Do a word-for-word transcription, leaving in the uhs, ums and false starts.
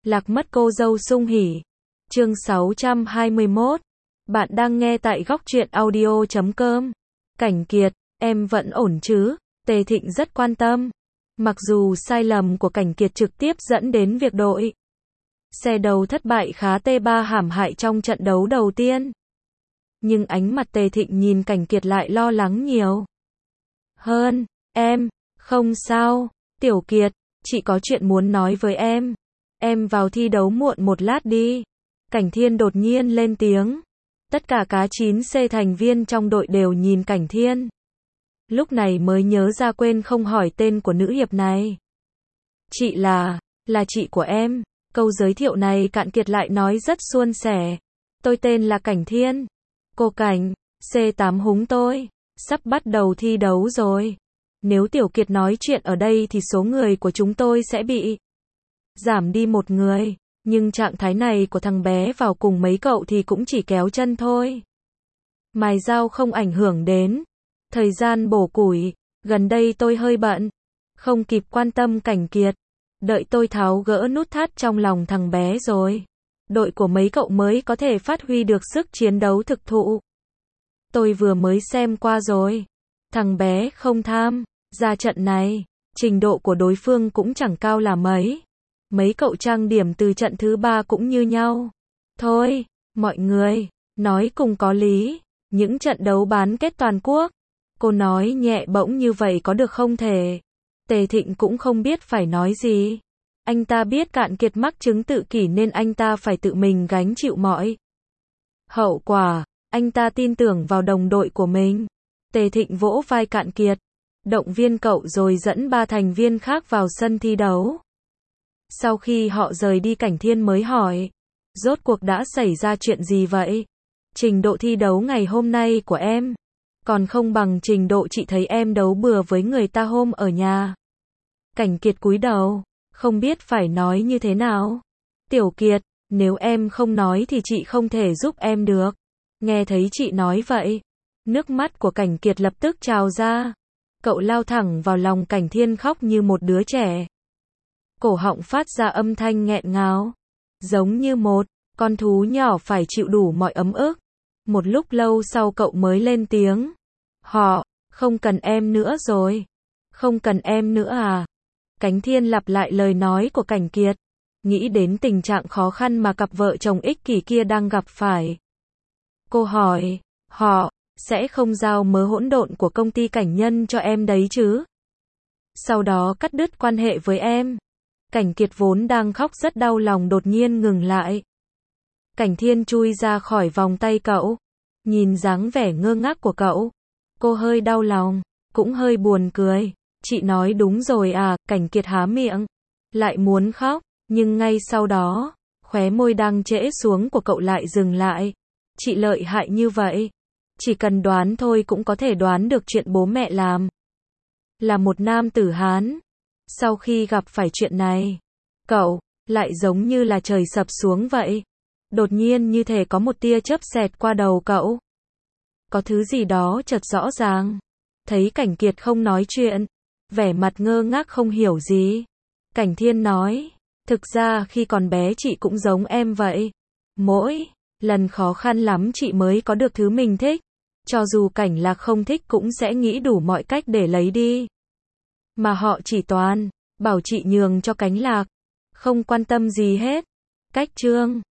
Lạc mất cô dâu sung hỉ. Chương sáu trăm hai mươi mốt. Bạn đang nghe tại góc truyện audio chấm com. Cảnh Kiệt, em vẫn ổn chứ? Tề Thịnh rất quan tâm. Mặc dù sai lầm của Cảnh Kiệt trực tiếp dẫn đến việc đội xe đầu thất bại khá tê ba hãm hại trong trận đấu đầu tiên. Nhưng ánh mặt Tề Thịnh nhìn Cảnh Kiệt lại lo lắng nhiều hơn. Em, không sao, Tiểu Kiệt, chị có chuyện muốn nói với em. Em vào thi đấu muộn một lát đi. Cảnh Thiên đột nhiên lên tiếng. Tất cả cá chín xê thành viên trong đội đều nhìn Cảnh Thiên. Lúc này mới nhớ ra quên không hỏi tên của nữ hiệp này. Chị là, là chị của em. Câu giới thiệu này Cạn Kiệt lại nói rất suôn sẻ. Tôi tên là Cảnh Thiên. Cô Cảnh, xê tám húng tôi. Sắp bắt đầu thi đấu rồi. Nếu Tiểu Kiệt nói chuyện ở đây thì số người của chúng tôi sẽ bị giảm đi một người. Nhưng trạng thái này của thằng bé vào cùng mấy cậu thì cũng chỉ kéo chân thôi. Mài dao không ảnh hưởng đến thời gian bổ củi. Gần đây tôi hơi bận, không kịp quan tâm Cảnh Kiệt. Đợi tôi tháo gỡ nút thắt trong lòng thằng bé rồi, đội của mấy cậu mới có thể phát huy được sức chiến đấu thực thụ. Tôi vừa mới xem qua rồi. Thằng bé không tham ra trận này. Trình độ của đối phương cũng chẳng cao là mấy. Mấy cậu trang điểm từ trận thứ ba cũng như nhau. Thôi, mọi người, nói cùng có lý. Những trận đấu bán kết toàn quốc. Cô nói nhẹ bỗng như vậy có được không thể. Tề Thịnh cũng không biết phải nói gì. Anh ta biết Cạn Kiệt mắc chứng tự kỷ nên anh ta phải tự mình gánh chịu mọi hậu quả. Anh ta tin tưởng vào đồng đội của mình. Tề Thịnh vỗ vai Cạn Kiệt, động viên cậu rồi dẫn ba thành viên khác vào sân thi đấu. Sau khi họ rời đi Cảnh Thiên mới hỏi, rốt cuộc đã xảy ra chuyện gì vậy? Trình độ thi đấu ngày hôm nay của em còn không bằng trình độ chị thấy em đấu bừa với người ta hôm ở nhà. Cảnh Kiệt cúi đầu, không biết phải nói như thế nào. Tiểu Kiệt, nếu em không nói thì chị không thể giúp em được. Nghe thấy chị nói vậy, nước mắt của Cảnh Kiệt lập tức trào ra. Cậu lao thẳng vào lòng Cảnh Thiên khóc như một đứa trẻ. Cổ họng phát ra âm thanh nghẹn ngào, giống như một con thú nhỏ phải chịu đủ mọi ấm ức. Một lúc lâu sau cậu mới lên tiếng. Họ, không cần em nữa rồi. Không cần em nữa à? Cảnh Thiên lặp lại lời nói của Cảnh Kiệt. Nghĩ đến tình trạng khó khăn mà cặp vợ chồng ích kỷ kia đang gặp phải. Cô hỏi, họ sẽ không giao mớ hỗn độn của công ty Cảnh Nhân cho em đấy chứ? Sau đó cắt đứt quan hệ với em. Cảnh Kiệt vốn đang khóc rất đau lòng đột nhiên ngừng lại. Cảnh Thiên chui ra khỏi vòng tay cậu. Nhìn dáng vẻ ngơ ngác của cậu, cô hơi đau lòng, cũng hơi buồn cười. Chị nói đúng rồi à? Cảnh Kiệt há miệng, lại muốn khóc, nhưng ngay sau đó, khóe môi đang trễ xuống của cậu lại dừng lại. Chị lợi hại như vậy, chỉ cần đoán thôi cũng có thể đoán được chuyện bố mẹ làm. Là một nam tử Hán, sau khi gặp phải chuyện này, cậu lại giống như là trời sập xuống vậy. Đột nhiên như thể có một tia chớp xẹt qua đầu cậu. Có thứ gì đó chợt rõ ràng. Thấy Cảnh Kiệt không nói chuyện, vẻ mặt ngơ ngác không hiểu gì, Cảnh Thiên nói, thực ra khi còn bé chị cũng giống em vậy. Mỗi lần khó khăn lắm chị mới có được thứ mình thích. Cho dù Cảnh Lạc không thích cũng sẽ nghĩ đủ mọi cách để lấy đi. Mà họ chỉ toàn bảo chị nhường cho Cảnh Lạc, không quan tâm gì hết. Cách Trương